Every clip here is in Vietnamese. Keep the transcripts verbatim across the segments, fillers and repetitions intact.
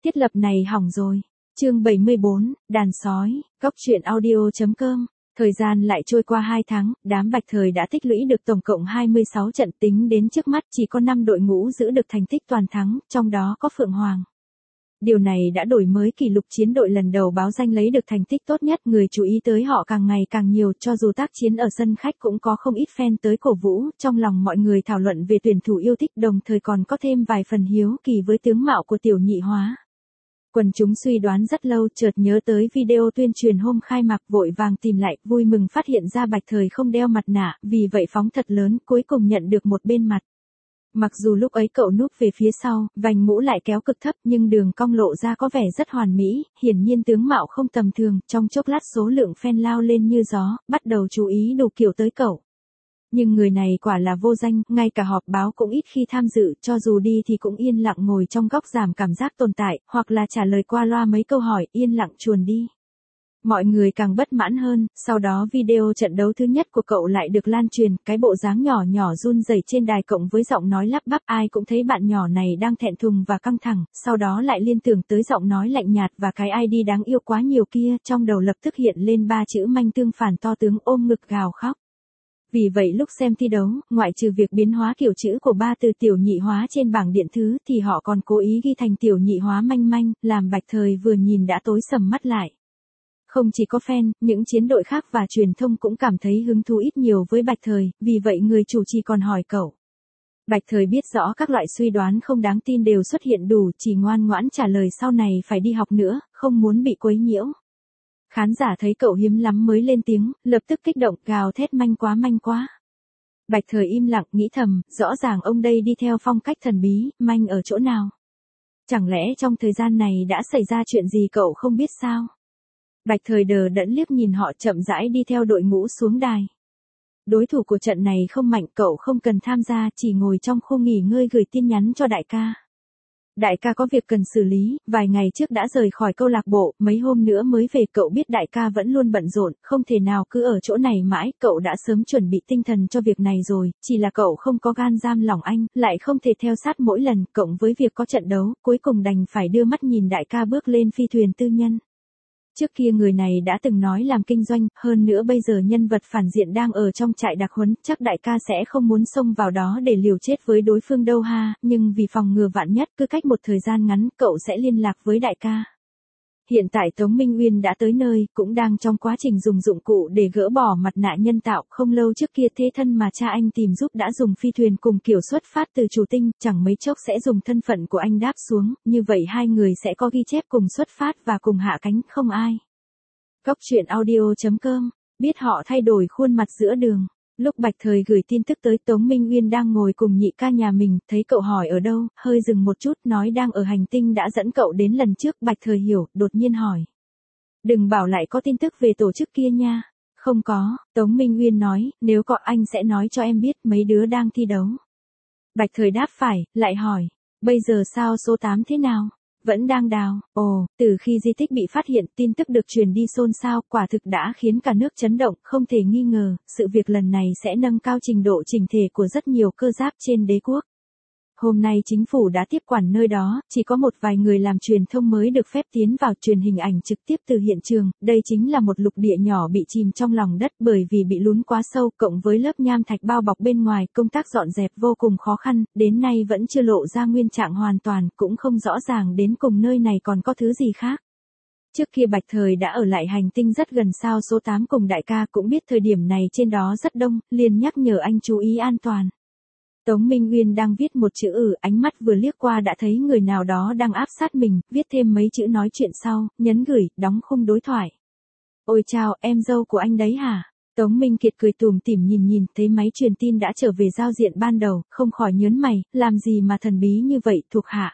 Thiết lập này hỏng rồi. Chương bảy mươi bốn, đàn sói, góc truyện audio chấm com. Thời gian lại trôi qua hai tháng, đám Bạch Thời đã tích lũy được tổng cộng hai mươi sáu trận, tính đến trước mắt chỉ có năm đội ngũ giữ được thành tích toàn thắng, trong đó có Phượng Hoàng. Điều này đã đổi mới kỷ lục chiến đội lần đầu báo danh lấy được thành tích tốt nhất, người chú ý tới họ càng ngày càng nhiều, cho dù tác chiến ở sân khách cũng có không ít fan tới cổ vũ, trong lòng mọi người thảo luận về tuyển thủ yêu thích, đồng thời còn có thêm vài phần hiếu kỳ với tướng mạo của Tiểu Nhị Hóa. Quần chúng suy đoán rất lâu, chợt nhớ tới video tuyên truyền hôm khai mạc, vội vàng tìm lại, vui mừng phát hiện ra Bạch Thời không đeo mặt nạ, vì vậy phóng thật lớn, cuối cùng nhận được một bên mặt. Mặc dù lúc ấy cậu núp về phía sau, vành mũ lại kéo cực thấp, nhưng đường cong lộ ra có vẻ rất hoàn mỹ, hiển nhiên tướng mạo không tầm thường, trong chốc lát số lượng fan lao lên như gió, bắt đầu chú ý đủ kiểu tới cậu. Nhưng người này quả là vô danh, ngay cả họp báo cũng ít khi tham dự, cho dù đi thì cũng yên lặng ngồi trong góc giảm cảm giác tồn tại, hoặc là trả lời qua loa mấy câu hỏi, yên lặng chuồn đi. Mọi người càng bất mãn hơn, sau đó video trận đấu thứ nhất của cậu lại được lan truyền, cái bộ dáng nhỏ nhỏ run rẩy trên đài cộng với giọng nói lắp bắp, ai cũng thấy bạn nhỏ này đang thẹn thùng và căng thẳng, sau đó lại liên tưởng tới giọng nói lạnh nhạt và cái i đê đáng yêu quá nhiều kia, trong đầu lập tức hiện lên ba chữ manh tương phản to tướng, ôm ngực gào khóc. Vì vậy lúc xem thi đấu, ngoại trừ việc biến hóa kiểu chữ của ba từ Tiểu Nhị Hóa trên bảng điện thứ thì họ còn cố ý ghi thành Tiểu Nhị Hóa manh manh, làm Bạch Thời vừa nhìn đã tối sầm mắt lại. Không chỉ có fan, những chiến đội khác và truyền thông cũng cảm thấy hứng thú ít nhiều với Bạch Thời, vì vậy người chủ trì còn hỏi cậu. Bạch Thời biết rõ các loại suy đoán không đáng tin đều xuất hiện đủ, chỉ ngoan ngoãn trả lời sau này phải đi học nữa, không muốn bị quấy nhiễu. Khán giả thấy cậu hiếm lắm mới lên tiếng, lập tức kích động, gào thét manh quá manh quá. Bạch Thời im lặng, nghĩ thầm, rõ ràng ông đây đi theo phong cách thần bí, manh ở chỗ nào? Chẳng lẽ trong thời gian này đã xảy ra chuyện gì cậu không biết sao? Bạch Thời đờ đẫn liếc nhìn họ, chậm rãi đi theo đội ngũ xuống đài. Đối thủ của trận này không mạnh, cậu không cần tham gia, chỉ ngồi trong khu nghỉ ngơi gửi tin nhắn cho đại ca. Đại ca có việc cần xử lý, vài ngày trước đã rời khỏi câu lạc bộ, mấy hôm nữa mới về, cậu biết đại ca vẫn luôn bận rộn, không thể nào cứ ở chỗ này mãi, cậu đã sớm chuẩn bị tinh thần cho việc này rồi, chỉ là cậu không có gan giam lòng anh, lại không thể theo sát mỗi lần, cộng với việc có trận đấu, cuối cùng đành phải đưa mắt nhìn đại ca bước lên phi thuyền tư nhân. Trước kia người này đã từng nói làm kinh doanh, hơn nữa bây giờ nhân vật phản diện đang ở trong trại đặc huấn, chắc đại ca sẽ không muốn xông vào đó để liều chết với đối phương đâu ha, nhưng vì phòng ngừa vạn nhất, cứ cách một thời gian ngắn, cậu sẽ liên lạc với đại ca. Hiện tại Tống Minh Uyên đã tới nơi, cũng đang trong quá trình dùng dụng cụ để gỡ bỏ mặt nạ nhân tạo, không lâu trước kia thế thân mà cha anh tìm giúp đã dùng phi thuyền cùng kiểu xuất phát từ chủ tinh, chẳng mấy chốc sẽ dùng thân phận của anh đáp xuống, như vậy hai người sẽ có ghi chép cùng xuất phát và cùng hạ cánh, không ai. Góc truyện audio chấm com, biết họ thay đổi khuôn mặt giữa đường. Lúc Bạch Thời gửi tin tức tới, Tống Minh Uyên đang ngồi cùng nhị ca nhà mình, thấy cậu hỏi ở đâu, hơi dừng một chút, nói đang ở hành tinh đã dẫn cậu đến lần trước. Bạch Thời hiểu, đột nhiên hỏi. Đừng bảo lại có tin tức về tổ chức kia nha. Không có, Tống Minh Uyên nói, nếu có anh sẽ nói cho em biết, mấy đứa đang thi đấu. Bạch Thời đáp phải, lại hỏi, bây giờ sao số tám thế nào? Vẫn đang đào. Ồ, từ khi di tích bị phát hiện, tin tức được truyền đi xôn xao, quả thực đã khiến cả nước chấn động, không thể nghi ngờ, sự việc lần này sẽ nâng cao trình độ chỉnh thể của rất nhiều cơ giáp trên đế quốc. Hôm nay chính phủ đã tiếp quản nơi đó, chỉ có một vài người làm truyền thông mới được phép tiến vào truyền hình ảnh trực tiếp từ hiện trường, đây chính là một lục địa nhỏ bị chìm trong lòng đất bởi vì bị lún quá sâu, cộng với lớp nham thạch bao bọc bên ngoài, công tác dọn dẹp vô cùng khó khăn, đến nay vẫn chưa lộ ra nguyên trạng hoàn toàn, cũng không rõ ràng đến cùng nơi này còn có thứ gì khác. Trước kia Bạch Thời đã ở lại hành tinh rất gần sao số tám cùng đại ca, cũng biết thời điểm này trên đó rất đông, liền nhắc nhở anh chú ý an toàn. Tống Minh Uyên đang viết một chữ ừ, ánh mắt vừa liếc qua đã thấy người nào đó đang áp sát mình, viết thêm mấy chữ nói chuyện sau, nhấn gửi, đóng khung đối thoại. Ôi chào, em dâu của anh đấy hả? Tống Minh Kiệt cười tủm tỉm nhìn nhìn, thấy máy truyền tin đã trở về giao diện ban đầu, không khỏi nhớn mày, làm gì mà thần bí như vậy, thuộc hạ.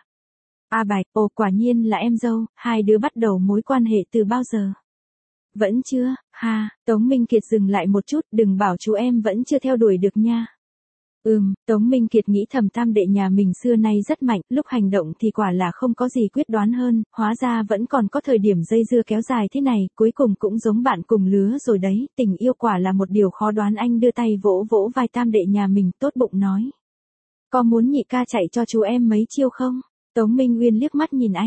A Bạch, ồ quả nhiên là em dâu, hai đứa bắt đầu mối quan hệ từ bao giờ? Vẫn chưa, ha, Tống Minh Kiệt dừng lại một chút, đừng bảo chú em vẫn chưa theo đuổi được nha. Ừm, Tống Minh Kiệt nghĩ thầm tam đệ nhà mình xưa nay rất mạnh, lúc hành động thì quả là không có gì quyết đoán hơn, hóa ra vẫn còn có thời điểm dây dưa kéo dài thế này, cuối cùng cũng giống bạn cùng lứa rồi đấy, tình yêu quả là một điều khó đoán. Anh đưa tay vỗ vỗ vai tam đệ nhà mình, tốt bụng nói. Có muốn nhị ca chạy cho chú em mấy chiêu không? Tống Minh Uyên liếc mắt nhìn anh.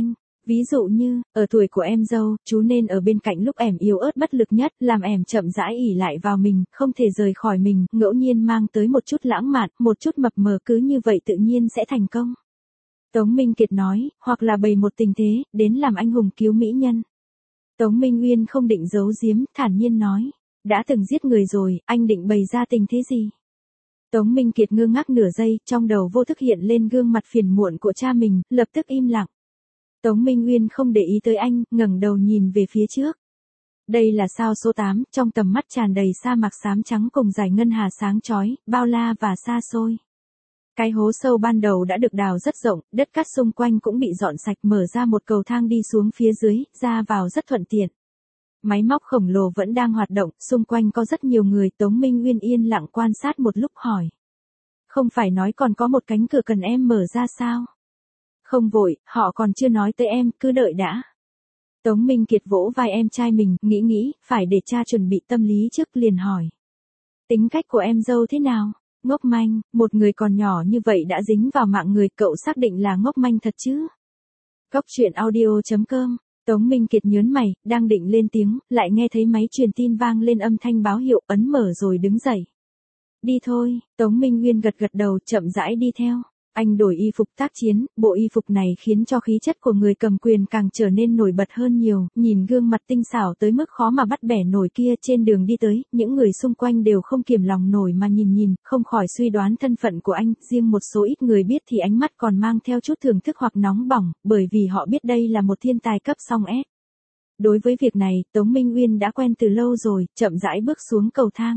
Ví dụ như, ở tuổi của em dâu, chú nên ở bên cạnh lúc em yếu ớt bất lực nhất, làm em chậm rãi ỷ lại vào mình, không thể rời khỏi mình, ngẫu nhiên mang tới một chút lãng mạn, một chút mập mờ, cứ như vậy tự nhiên sẽ thành công. Tống Minh Kiệt nói, hoặc là bày một tình thế, đến làm anh hùng cứu mỹ nhân. Tống Minh Uyên không định giấu giếm, thản nhiên nói, đã từng giết người rồi, anh định bày ra tình thế gì? Tống Minh Kiệt ngơ ngác nửa giây, trong đầu vô thức hiện lên gương mặt phiền muộn của cha mình, lập tức im lặng. Tống Minh Uyên không để ý tới anh, ngẩng đầu nhìn về phía trước. Đây là sao số tám, trong tầm mắt tràn đầy sa mạc xám trắng cùng dải ngân hà sáng chói, bao la và xa xôi. Cái hố sâu ban đầu đã được đào rất rộng, đất cát xung quanh cũng bị dọn sạch, mở ra một cầu thang đi xuống phía dưới, ra vào rất thuận tiện. Máy móc khổng lồ vẫn đang hoạt động, xung quanh có rất nhiều người. Tống Minh Uyên yên lặng quan sát một lúc hỏi. Không phải nói còn có một cánh cửa cần em mở ra sao? Không vội, họ còn chưa nói tới em, cứ đợi đã. Tống Minh Kiệt vỗ vai em trai mình, nghĩ nghĩ, phải để cha chuẩn bị tâm lý trước, liền hỏi. Tính cách của em dâu thế nào? Ngốc manh, một người còn nhỏ như vậy đã dính vào mạng người, cậu xác định là ngốc manh thật chứ? Cốc truyện audio chấm com. Tống Minh Kiệt nhớn mày, đang định lên tiếng, lại nghe thấy máy truyền tin vang lên âm thanh báo hiệu, ấn mở rồi đứng dậy. Đi thôi, Tống Minh Uyên gật gật đầu, chậm rãi đi theo. Anh đổi y phục tác chiến, bộ y phục này khiến cho khí chất của người cầm quyền càng trở nên nổi bật hơn nhiều, nhìn gương mặt tinh xảo tới mức khó mà bắt bẻ nổi kia. Trên đường đi tới, những người xung quanh đều không kiềm lòng nổi mà nhìn nhìn, không khỏi suy đoán thân phận của anh, riêng một số ít người biết thì ánh mắt còn mang theo chút thưởng thức hoặc nóng bỏng, bởi vì họ biết đây là một thiên tài cấp song S. Đối với việc này, Tống Minh Uyên đã quen từ lâu rồi, chậm rãi bước xuống cầu thang.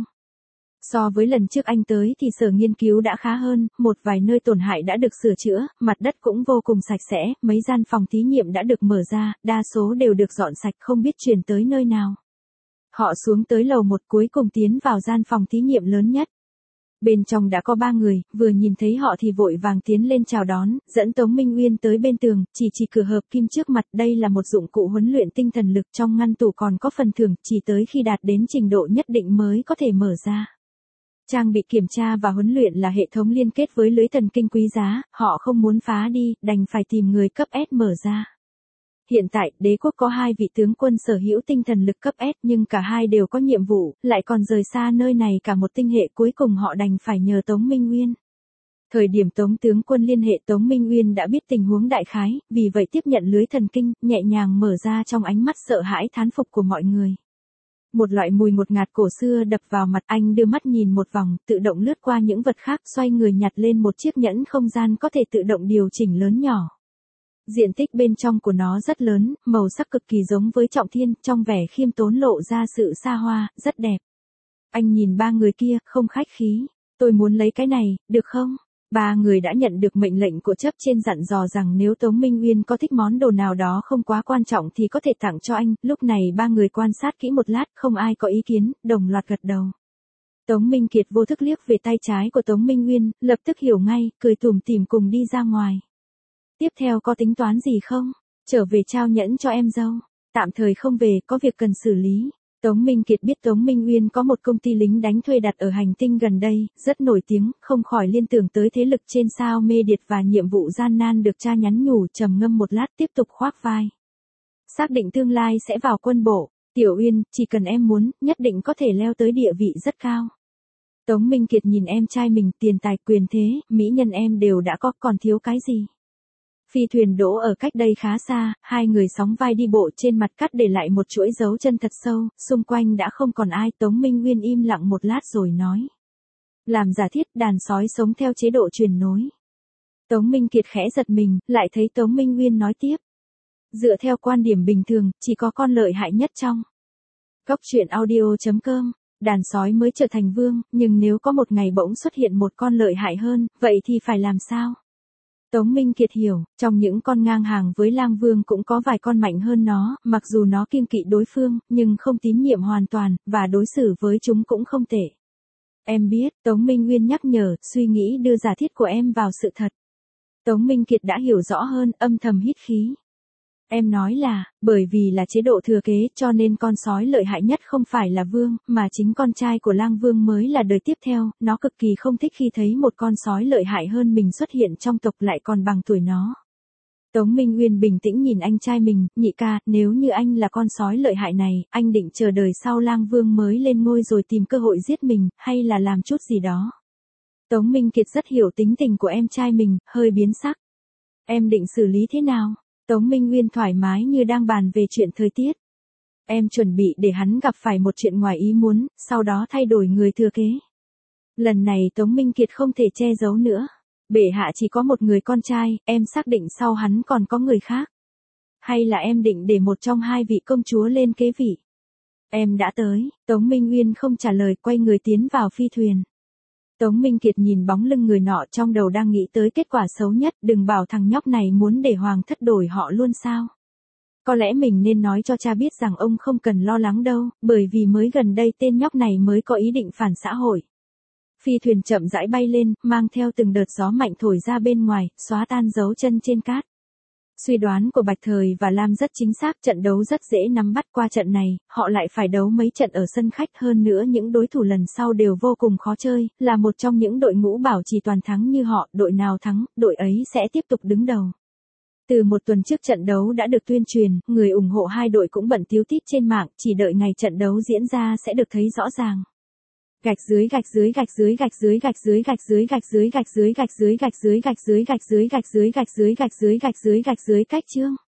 So với lần trước anh tới thì sở nghiên cứu đã khá hơn, một vài nơi tổn hại đã được sửa chữa, mặt đất cũng vô cùng sạch sẽ, mấy gian phòng thí nghiệm đã được mở ra, đa số đều được dọn sạch, không biết chuyển tới nơi nào. Họ xuống tới lầu một, cuối cùng tiến vào gian phòng thí nghiệm lớn nhất. Bên trong đã có ba người, vừa nhìn thấy họ thì vội vàng tiến lên chào đón, dẫn Tống Minh Uyên tới bên tường, chỉ chỉ cửa hợp kim trước mặt. Đây là một dụng cụ huấn luyện tinh thần lực, trong ngăn tủ còn có phần thưởng, chỉ tới khi đạt đến trình độ nhất định mới có thể mở ra. Trang bị kiểm tra và huấn luyện là hệ thống liên kết với lưới thần kinh quý giá, họ không muốn phá đi, đành phải tìm người cấp S mở ra. Hiện tại, đế quốc có hai vị tướng quân sở hữu tinh thần lực cấp S, nhưng cả hai đều có nhiệm vụ, lại còn rời xa nơi này cả một tinh hệ, cuối cùng họ đành phải nhờ Tống Minh Uyên. Thời điểm Tống tướng quân liên hệ, Tống Minh Uyên đã biết tình huống đại khái, vì vậy tiếp nhận lưới thần kinh, nhẹ nhàng mở ra, trong ánh mắt sợ hãi thán phục của mọi người. Một loại mùi ngột ngạt cổ xưa đập vào mặt, anh đưa mắt nhìn một vòng, tự động lướt qua những vật khác, xoay người nhặt lên một chiếc nhẫn không gian có thể tự động điều chỉnh lớn nhỏ. Diện tích bên trong của nó rất lớn, màu sắc cực kỳ giống với Trọng Thiên, trong vẻ khiêm tốn lộ ra sự xa hoa, rất đẹp. Anh nhìn ba người kia, không khách khí. Tôi muốn lấy cái này, được không? Ba người đã nhận được mệnh lệnh của cấp trên dặn dò rằng nếu Tống Minh Uyên có thích món đồ nào đó không quá quan trọng thì có thể tặng cho anh. Lúc này ba người quan sát kỹ một lát, không ai có ý kiến, đồng loạt gật đầu. Tống Minh Kiệt vô thức liếc về tay trái của Tống Minh Uyên, lập tức hiểu ngay, cười tủm tỉm cùng đi ra ngoài. Tiếp theo có tính toán gì không? Trở về trao nhẫn cho em dâu. Tạm thời không về, có việc cần xử lý. Tống Minh Kiệt biết Tống Minh Uyên có một công ty lính đánh thuê đặt ở hành tinh gần đây, rất nổi tiếng, không khỏi liên tưởng tới thế lực trên sao mê điệt và nhiệm vụ gian nan được cha nhắn nhủ. Trầm ngâm một lát, tiếp tục khoác vai. Xác định tương lai sẽ vào quân bộ. Tiểu Uyên, chỉ cần em muốn, nhất định có thể leo tới địa vị rất cao. Tống Minh Kiệt nhìn em trai mình, tiền tài quyền thế, mỹ nhân em đều đã có, còn thiếu cái gì? Phi thuyền đỗ ở cách đây khá xa, hai người sóng vai đi bộ trên mặt cát để lại một chuỗi dấu chân thật sâu, xung quanh đã không còn ai. Tống Minh Uyên im lặng một lát rồi nói. Làm giả thiết, đàn sói sống theo chế độ truyền nối. Tống Minh Kiệt khẽ giật mình, lại thấy Tống Minh Uyên nói tiếp. Dựa theo quan điểm bình thường, chỉ có con lợi hại nhất trong. Cốc truyện audio chấm com. Đàn sói mới trở thành vương, nhưng nếu có một ngày bỗng xuất hiện một con lợi hại hơn, vậy thì phải làm sao? Tống Minh Kiệt hiểu, trong những con ngang hàng với lang vương cũng có vài con mạnh hơn nó, mặc dù nó kiêng kỵ đối phương, nhưng không tín nhiệm hoàn toàn, và đối xử với chúng cũng không tệ. Em biết, Tống Minh Uyên nhắc nhở, suy nghĩ đưa giả thiết của em vào sự thật. Tống Minh Kiệt đã hiểu rõ hơn, âm thầm hít khí. Em nói là, bởi vì là chế độ thừa kế cho nên con sói lợi hại nhất không phải là vương, mà chính con trai của lang vương mới là đời tiếp theo, nó cực kỳ không thích khi thấy một con sói lợi hại hơn mình xuất hiện trong tộc lại còn bằng tuổi nó. Tống Minh Uyên bình tĩnh nhìn anh trai mình, nhị ca, nếu như anh là con sói lợi hại này, anh định chờ đời sau Lang Vương mới lên ngôi rồi tìm cơ hội giết mình, hay là làm chút gì đó. Tống Minh Kiệt rất hiểu tính tình của em trai mình, hơi biến sắc. Em định xử lý thế nào? Tống Minh Uyên thoải mái như đang bàn về chuyện thời tiết. Em chuẩn bị để hắn gặp phải một chuyện ngoài ý muốn, sau đó thay đổi người thừa kế. Lần này Tống Minh Kiệt không thể che giấu nữa. Bệ hạ chỉ có một người con trai, em xác định sau hắn còn có người khác. Hay là em định để một trong hai vị công chúa lên kế vị? Em đã tới, Tống Minh Uyên không trả lời, quay người tiến vào phi thuyền. Tống Minh Kiệt nhìn bóng lưng người nọ, trong đầu đang nghĩ tới kết quả xấu nhất, đừng bảo thằng nhóc này muốn để hoàng thất đổi họ luôn sao. Có lẽ mình nên nói cho cha biết rằng ông không cần lo lắng đâu, bởi vì mới gần đây tên nhóc này mới có ý định phản xã hội. Phi thuyền chậm rãi bay lên, mang theo từng đợt gió mạnh thổi ra bên ngoài, xóa tan dấu chân trên cát. Suy đoán của Bạch Thời và Lam rất chính xác, trận đấu rất dễ nắm bắt, qua trận này, họ lại phải đấu mấy trận ở sân khách, hơn nữa những đối thủ lần sau đều vô cùng khó chơi, là một trong những đội ngũ bảo trì toàn thắng như họ, đội nào thắng, đội ấy sẽ tiếp tục đứng đầu. Từ một tuần trước trận đấu đã được tuyên truyền, người ủng hộ hai đội cũng bận tíu tít trên mạng, chỉ đợi ngày trận đấu diễn ra sẽ được thấy rõ ràng. Gạch dưới gạch dưới gạch dưới gạch dưới gạch dưới gạch dưới gạch dưới gạch dưới gạch dưới gạch dưới gạch dưới gạch dưới gạch dưới gạch dưới gạch dưới gạch dưới gạch dưới cách chương.